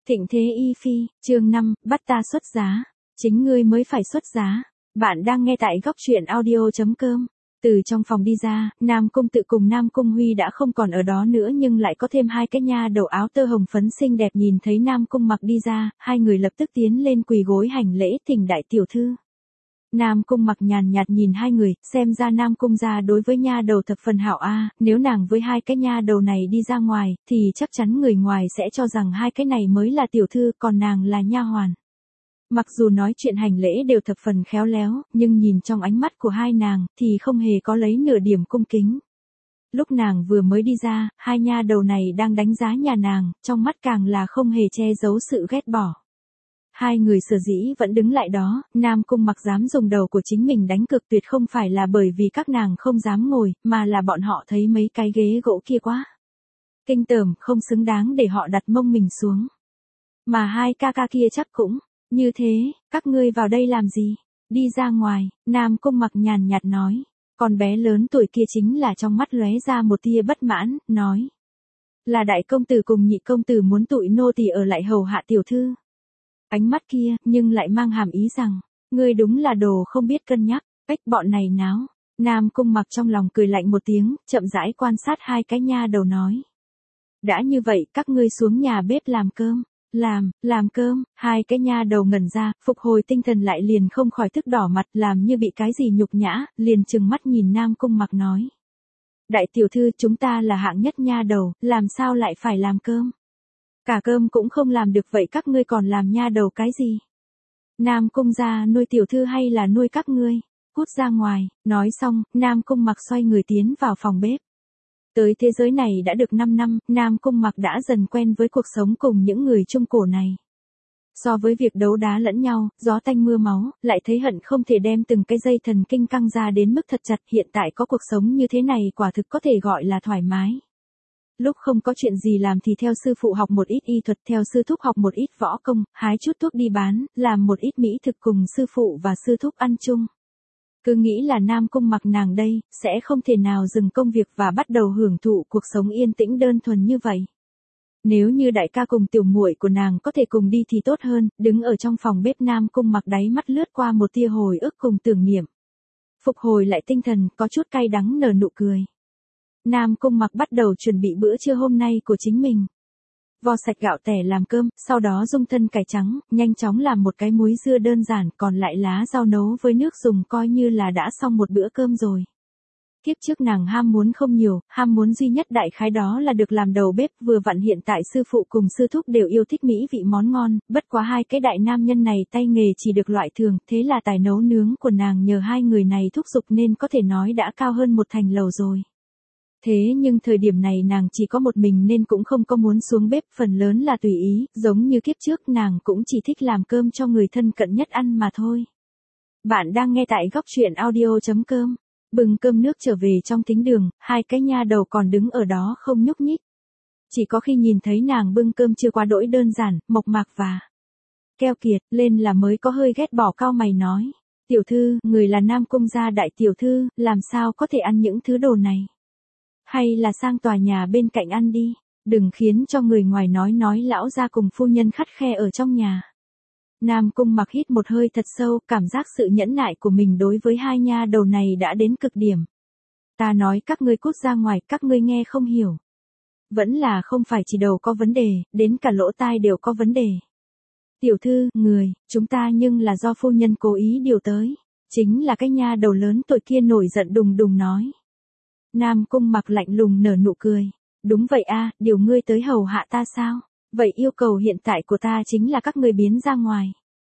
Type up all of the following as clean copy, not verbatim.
Thịnh thế y phi, chương 5, bắt ta xuất giá. Chính ngươi mới phải xuất giá. Bạn đang nghe tại góc truyện audio.com. Từ trong phòng đi ra, Nam Cung Tự cùng Nam Cung Huy đã không còn ở đó nữa, nhưng lại có thêm hai cái nha đầu áo tơ hồng phấn xinh đẹp. Nhìn thấy Nam Cung Mặc đi ra, hai người lập tức tiến lên quỳ gối hành lễ, thỉnh đại tiểu thư. Nam Cung Mặc nhàn nhạt nhìn hai người, xem ra Nam Cung gia đối với nha đầu thập phần hảo a, nếu nàng với hai cái nha đầu này đi ra ngoài, thì chắc chắn người ngoài sẽ cho rằng hai cái này mới là tiểu thư, còn nàng là nha hoàn. Mặc dù nói chuyện hành lễ đều thập phần khéo léo, nhưng nhìn trong ánh mắt của hai nàng, thì không hề có lấy nửa điểm cung kính. Lúc nàng vừa mới đi ra, hai nha đầu này đang đánh giá nhà nàng, trong mắt càng là không hề che giấu sự ghét bỏ. Hai người sở dĩ vẫn đứng lại đó, Nam Cung Mặc dám dùng đầu của chính mình đánh cược tuyệt không phải là bởi vì các nàng không dám ngồi, mà là bọn họ thấy mấy cái ghế gỗ kia quá kinh tởm, không xứng đáng để họ đặt mông mình xuống. Mà hai ca ca kia chắc cũng như thế, các ngươi vào đây làm gì? Đi ra ngoài, Nam Cung Mặc nhàn nhạt nói. Con bé lớn tuổi kia chính là trong mắt lóe ra một tia bất mãn, nói. Là đại công tử cùng nhị công tử muốn tụi nô tỳ ở lại hầu hạ tiểu thư. Ánh mắt kia, nhưng lại mang hàm ý rằng, ngươi đúng là đồ không biết cân nhắc, ếch bọn này náo. Nam Cung Mặc trong lòng cười lạnh một tiếng, chậm rãi quan sát hai cái nha đầu nói. Đã như vậy, các ngươi xuống nhà bếp làm cơm. Làm cơm, hai cái nha đầu ngẩn ra, phục hồi tinh thần lại liền không khỏi tức đỏ mặt, làm như bị cái gì nhục nhã, liền trừng mắt nhìn Nam Cung Mặc nói. Đại tiểu thư, chúng ta là hạng nhất nha đầu, làm sao lại phải làm cơm? Cả cơm cũng không làm được, vậy các ngươi còn làm nha đầu cái gì? Nam Cung gia nuôi tiểu thư hay là nuôi các ngươi? Cút ra ngoài. Nói xong, Nam Cung Mặc xoay người tiến vào phòng bếp. Tới thế giới này đã được 5 năm, Nam Cung Mặc đã dần quen với cuộc sống cùng những người trung cổ này. So với việc đấu đá lẫn nhau, gió tanh mưa máu, lại thấy hận không thể đem từng cái dây thần kinh căng ra đến mức thật chặt. Hiện tại có cuộc sống như thế này quả thực có thể gọi là thoải mái. Lúc không có chuyện gì làm thì theo sư phụ học một ít y thuật, theo sư thúc học một ít võ công, hái chút thuốc đi bán, làm một ít mỹ thực cùng sư phụ và sư thúc ăn chung. Cứ nghĩ là Nam Cung Mặc nàng đây, sẽ không thể nào dừng công việc và bắt đầu hưởng thụ cuộc sống yên tĩnh đơn thuần như vậy. Nếu như đại ca cùng tiểu muội của nàng có thể cùng đi thì tốt hơn. Đứng ở trong phòng bếp, Nam Cung Mặc đáy mắt lướt qua một tia hồi ức cùng tưởng niệm. Phục hồi lại tinh thần, có chút cay đắng nở nụ cười. Nam Cung Mặc bắt đầu chuẩn bị bữa trưa hôm nay của chính mình. Vo sạch gạo tẻ làm cơm, sau đó dung thân cải trắng, nhanh chóng làm một cái muối dưa đơn giản, còn lại lá rau nấu với nước dùng coi như là đã xong một bữa cơm rồi. Kiếp trước nàng ham muốn không nhiều, ham muốn duy nhất đại khái đó là được làm đầu bếp, vừa vặn hiện tại sư phụ cùng sư thúc đều yêu thích mỹ vị món ngon, bất quá hai cái đại nam nhân này tay nghề chỉ được loại thường, thế là tài nấu nướng của nàng nhờ hai người này thúc giục nên có thể nói đã cao hơn một thành lầu rồi. Thế nhưng thời điểm này nàng chỉ có một mình nên cũng không có muốn xuống bếp, phần lớn là tùy ý, giống như kiếp trước nàng cũng chỉ thích làm cơm cho người thân cận nhất ăn mà thôi. Bạn đang nghe tại góc truyện audio.com. Bưng cơm nước trở về trong thính đường, hai cái nha đầu còn đứng ở đó không nhúc nhích. Chỉ có khi nhìn thấy nàng bưng cơm chưa quá đỗi đơn giản, mộc mạc và keo kiệt lên là mới có hơi ghét bỏ, cau mày nói. Tiểu thư, người là Nam Cung gia đại tiểu thư, làm sao có thể ăn những thứ đồ này? Hay là sang tòa nhà bên cạnh ăn đi, đừng khiến cho người ngoài nói lão gia cùng phu nhân khắt khe ở trong nhà. Nam Cung Mặc hít một hơi thật sâu, cảm giác sự nhẫn nại của mình đối với hai nha đầu này đã đến cực điểm. Ta nói các ngươi cút ra ngoài, các ngươi nghe không hiểu. Vẫn là không phải chỉ đầu có vấn đề, đến cả lỗ tai đều có vấn đề. Tiểu thư, chúng ta nhưng là do phu nhân cố ý điều tới. Chính là cái nha đầu lớn tuổi kia nổi giận đùng đùng nói. Nam Cung Mặc lạnh lùng nở nụ cười. Đúng vậy a, điều ngươi tới hầu hạ ta sao? Vậy yêu cầu hiện tại của ta chính là các ngươi biến ra ngoài.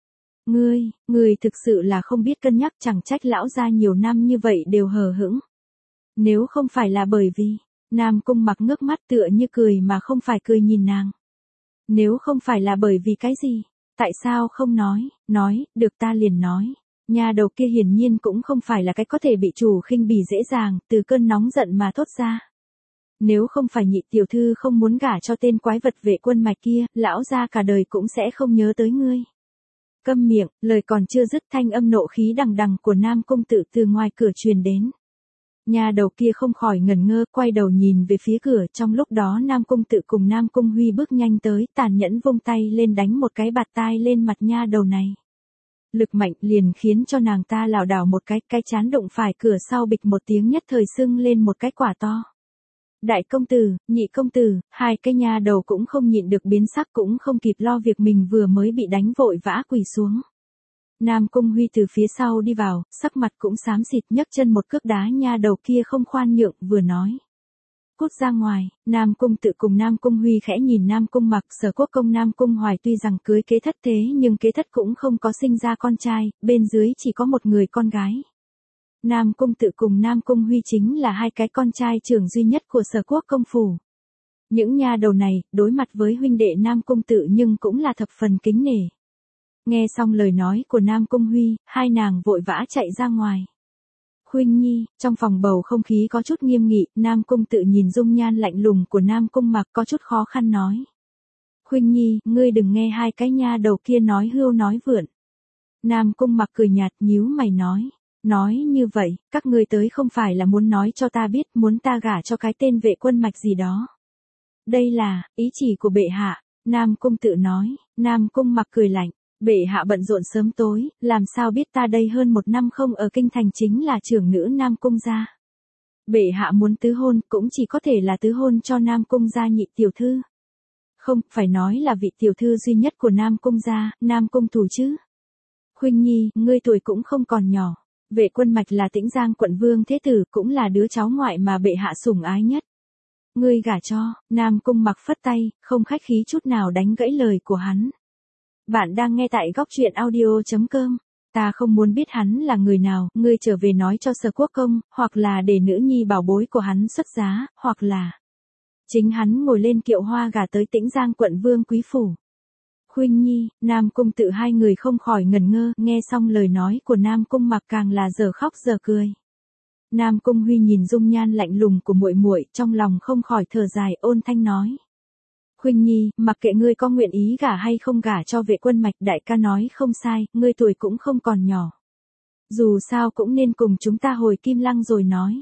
Ngươi thực sự là không biết cân nhắc, chẳng trách lão gia nhiều năm như vậy đều hờ hững. Nếu không phải là bởi vì, Nam Cung Mặc ngước mắt tựa như cười mà không phải cười nhìn nàng. Nếu không phải là bởi vì cái gì? Tại sao không nói, được ta liền nói. Nhà đầu kia hiển nhiên cũng không phải là cái có thể bị chủ khinh bỉ dễ dàng, từ cơn nóng giận mà thốt ra. Nếu không phải nhị tiểu thư không muốn gả cho tên quái vật Vệ Quân Mạch kia, lão gia cả đời cũng sẽ không nhớ tới ngươi. Câm miệng, lời còn chưa dứt thanh âm nộ khí đằng đằng của Nam Cung Tự từ ngoài cửa truyền đến. Nha đầu kia không khỏi ngẩn ngơ, quay đầu nhìn về phía cửa, trong lúc đó Nam Cung Tự cùng Nam Cung Huy bước nhanh tới, tàn nhẫn vung tay lên đánh một cái bạt tai lên mặt nha đầu này. Lực mạnh liền khiến cho nàng ta lảo đảo một cái chán đụng phải cửa sau bịch một tiếng nhất thời sưng lên một cái quả to. Đại công tử, nhị công tử, hai cái nha đầu cũng không nhịn được biến sắc, cũng không kịp lo việc mình vừa mới bị đánh, vội vã quỳ xuống. Nam Cung Huy từ phía sau đi vào, sắc mặt cũng xám xịt, nhấc chân một cước đá nha đầu kia không khoan nhượng, vừa nói. Cút ra ngoài. Nam Cung Tự cùng Nam Cung Huy khẽ nhìn Nam Cung Mặc. Sở Quốc công Nam Cung Hoài tuy rằng cưới kế thất thế nhưng kế thất cũng không có sinh ra con trai, bên dưới chỉ có một người con gái. Nam Cung Tự cùng Nam Cung Huy chính là hai cái con trai trưởng duy nhất của Sở Quốc công phủ. Những nha đầu này, đối mặt với huynh đệ Nam Cung Tự nhưng cũng là thập phần kính nể. Nghe xong lời nói của Nam Cung Huy, hai nàng vội vã chạy ra ngoài. Huynh Nhi, trong phòng bầu không khí có chút nghiêm nghị, Nam Cung Tự nhìn dung nhan lạnh lùng của Nam Cung Mặc có chút khó khăn nói. Huynh Nhi, ngươi đừng nghe hai cái nha đầu kia nói hưu nói vượn. Nam Cung Mặc cười nhạt nhíu mày nói. Nói như vậy, các ngươi tới không phải là muốn nói cho ta biết muốn ta gả cho cái tên Vệ Quân Mạch gì đó. Đây là, ý chỉ của bệ hạ, Nam Cung Tự nói. Nam Cung Mặc cười lạnh. Bệ hạ bận rộn sớm tối, làm sao biết ta đây hơn 1 năm không ở kinh thành chính là trưởng nữ Nam Cung gia. Bệ hạ muốn tứ hôn cũng chỉ có thể là tứ hôn cho Nam Cung gia nhị tiểu thư. Không, phải nói là vị tiểu thư duy nhất của Nam Cung gia, Nam Cung Thủ chứ. Huynh Nhi, ngươi tuổi cũng không còn nhỏ. Vệ Quân Mạch là Tĩnh Giang quận vương thế tử, cũng là đứa cháu ngoại mà bệ hạ sủng ái nhất. Ngươi gả cho. Nam Cung Mặc phất tay, không khách khí chút nào đánh gãy lời của hắn. Bạn đang nghe tại góc truyện audio.com. Ta không muốn biết hắn là người nào, ngươi trở về nói cho Sở Quốc công, hoặc là để nữ nhi bảo bối của hắn xuất giá, hoặc là chính hắn ngồi lên kiệu hoa gả tới Tĩnh Giang quận vương quý phủ. Huynh Nhi, Nam Cung Tự hai người không khỏi ngẩn ngơ, nghe xong lời nói của Nam Cung Mặc càng là giờ khóc giờ cười. Nam Cung Huy nhìn dung nhan lạnh lùng của muội muội, trong lòng không khỏi thở dài, ôn thanh nói. Huynh Nhi, mặc kệ ngươi có nguyện ý gả hay không gả cho Vệ Quân Mạch, đại ca nói không sai, ngươi tuổi cũng không còn nhỏ. Dù sao cũng nên cùng chúng ta hồi Kim Lăng rồi nói.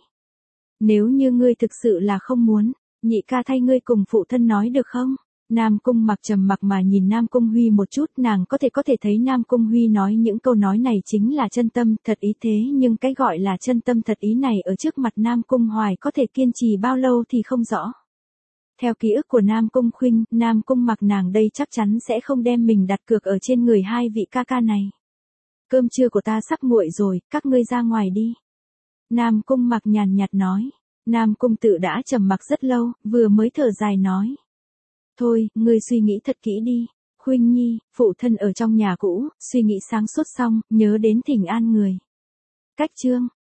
Nếu như ngươi thực sự là không muốn, nhị ca thay ngươi cùng phụ thân nói được không? Nam Cung Mặc trầm mặc mà nhìn Nam Cung Huy một chút, nàng có thể thấy Nam Cung Huy nói những câu nói này chính là chân tâm, thật ý thế, nhưng cái gọi là chân tâm thật ý này ở trước mặt Nam Cung Hoài có thể kiên trì bao lâu thì không rõ. Theo ký ức của Nam Cung Khuynh, Nam Cung Mặc nàng đây chắc chắn sẽ không đem mình đặt cược ở trên người hai vị ca ca này. Cơm trưa của ta sắp nguội rồi, các ngươi ra ngoài đi. Nam Cung Mặc nhàn nhạt nói. Nam Cung Tự đã trầm mặc rất lâu, vừa mới thở dài nói. Thôi, ngươi suy nghĩ thật kỹ đi. Khuynh Nhi, phụ thân ở trong nhà cũ, suy nghĩ sáng suốt xong, nhớ đến thỉnh an người. Cách chương.